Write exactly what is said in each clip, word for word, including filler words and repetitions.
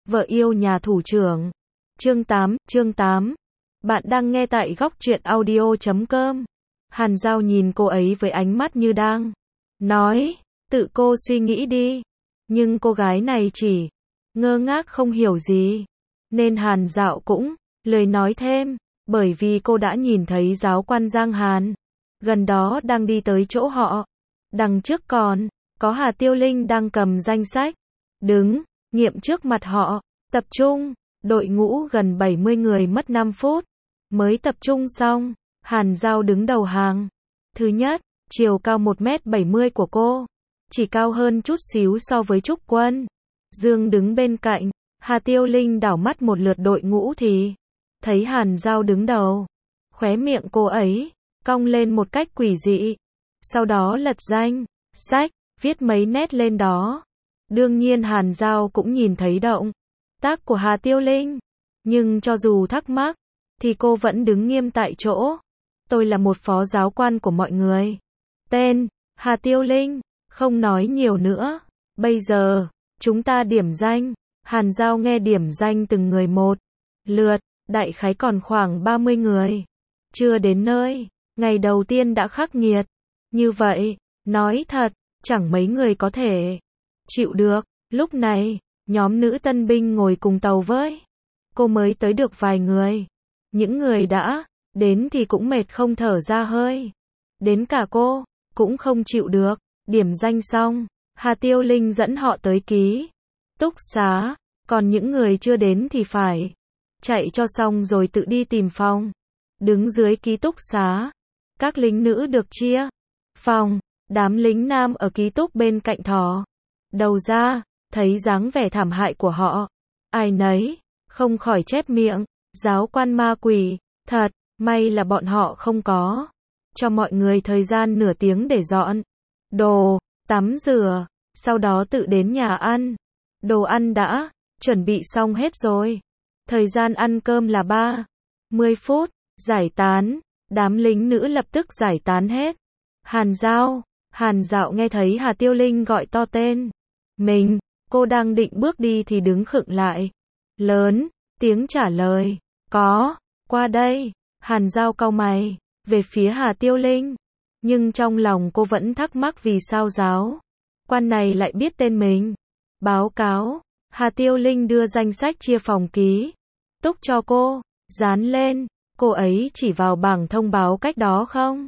Vợ yêu nhà thủ trưởng. Chương tám, chương tám. Bạn đang nghe tại góc truyện audio chấm com. Hàn Dao nhìn cô ấy với ánh mắt như đang nói, tự cô suy nghĩ đi. Nhưng cô gái này chỉ ngơ ngác không hiểu gì. Nên Hàn Dao cũng lời nói thêm, bởi vì cô đã nhìn thấy giáo quan Giang Hàn gần đó đang đi tới chỗ họ. Đằng trước còn có Hà Tiêu Linh đang cầm danh sách, đứng nghiệm trước mặt họ. Tập trung, đội ngũ gần bảy mươi người mất năm phút mới tập trung xong. Hàn Dao đứng đầu hàng. Thứ nhất, chiều cao một mét bảy mươi của cô chỉ cao hơn chút xíu so với Trúc Quân Dương đứng bên cạnh. Hà Tiêu Linh đảo mắt một lượt đội ngũ thì thấy Hàn Dao đứng đầu. Khóe miệng cô ấy cong lên một cách quỷ dị. Sau đó lật danh sách, viết mấy nét lên đó. Đương nhiên Hàn Dao cũng nhìn thấy động tác của Hà Tiêu Linh. Nhưng cho dù thắc mắc, thì cô vẫn đứng nghiêm tại chỗ. Tôi là một phó giáo quan của mọi người. Tên, Hà Tiêu Linh, không nói nhiều nữa. Bây giờ, chúng ta điểm danh. Hàn Dao nghe điểm danh từng người một lượt, đại khái còn khoảng ba mươi người. Chưa đến nơi, ngày đầu tiên đã khắc nghiệt. Như vậy, nói thật, chẳng mấy người có thể chịu được. Lúc này, nhóm nữ tân binh ngồi cùng tàu với cô mới tới được vài người. Những người đã đến thì cũng mệt không thở ra hơi. Đến cả cô cũng không chịu được. Điểm danh xong, Hà Tiêu Linh dẫn họ tới ký túc xá. Còn những người chưa đến thì phải chạy cho xong rồi tự đi tìm phòng. Đứng dưới ký túc xá, các lính nữ được chia phòng. Đám lính nam ở ký túc bên cạnh thò đầu ra, thấy dáng vẻ thảm hại của họ, ai nấy không khỏi chép miệng, giáo quan ma quỷ, thật, may là bọn họ không có cho mọi người thời gian nửa tiếng để dọn đồ, tắm rửa, sau đó tự đến nhà ăn. Đồ ăn đã chuẩn bị xong hết rồi. Thời gian ăn cơm là ba mươi phút, giải tán, đám lính nữ lập tức giải tán hết. Hàn Dao, Hàn Dao nghe thấy Hà Tiêu Linh gọi to tên mình, cô đang định bước đi thì đứng khựng lại. Lớn tiếng trả lời, có, qua đây. Hàn Dao cau mày về phía Hà Tiêu Linh, nhưng trong lòng cô vẫn thắc mắc vì sao giáo quan này lại biết tên mình. Báo cáo, Hà Tiêu Linh đưa danh sách chia phòng ký túc cho cô, dán lên. Cô ấy chỉ vào bảng thông báo cách đó không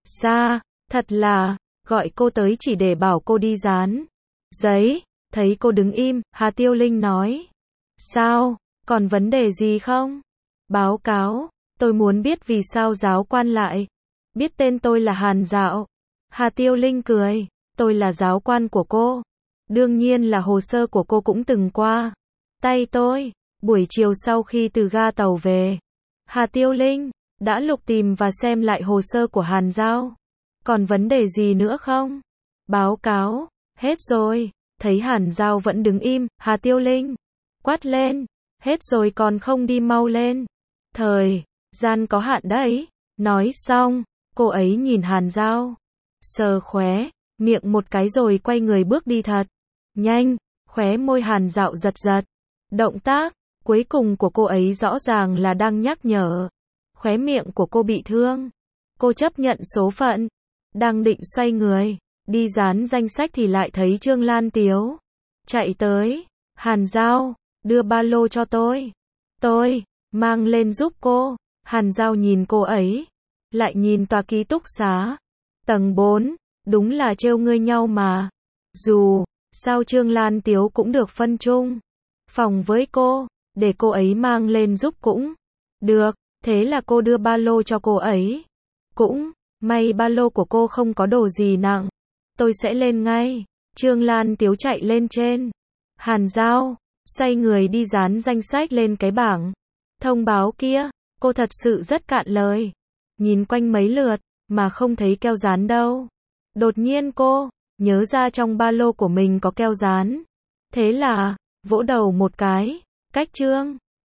xa, thật là gọi cô tới chỉ để bảo cô đi dán giấy. Thấy cô đứng im, Hà Tiêu Linh nói, sao, còn vấn đề gì không? Báo cáo, tôi muốn biết vì sao giáo quan lại biết tên tôi là Hàn Dao. Hà Tiêu Linh cười, tôi là giáo quan của cô. Đương nhiên là hồ sơ của cô cũng từng qua tay tôi. Buổi chiều sau khi từ ga tàu về, Hà Tiêu Linh đã lục tìm và xem lại hồ sơ của Hàn Dao. Còn vấn đề gì nữa không? Báo cáo, hết rồi. Thấy Hàn Dao vẫn đứng im, Hà Tiêu Linh quát lên, hết rồi còn không đi mau lên. Thời gian có hạn đấy. Nói xong, cô ấy nhìn Hàn Dao, sờ khóe miệng một cái rồi quay người bước đi thật nhanh. Khóe môi Hàn Dao giật giật. Động tác cuối cùng của cô ấy rõ ràng là đang nhắc nhở. Khóe miệng của cô bị thương. Cô chấp nhận số phận. Đang định xoay người đi dán danh sách thì lại thấy Trương Lan Tiếu chạy tới. Hàn Dao, đưa ba lô cho tôi. Tôi mang lên giúp cô. Hàn Dao nhìn cô ấy, lại nhìn tòa ký túc xá tầng bốn. Đúng là trêu ngươi nhau mà. Dù sao Trương Lan Tiếu cũng được phân chung phòng với cô, để cô ấy mang lên giúp cũng được. Thế là cô đưa ba lô cho cô ấy. Cũng may ba lô của cô không có đồ gì nặng. Tôi sẽ lên ngay. Trương Lan Tiếu chạy lên trên. Hàn Dao xoay người đi dán danh sách lên cái bảng thông báo kia. Cô thật sự rất cạn lời. Nhìn quanh mấy lượt mà không thấy keo dán đâu. Đột nhiên cô nhớ ra trong ba lô của mình có keo dán. Thế là vỗ đầu một cái. Cách Trương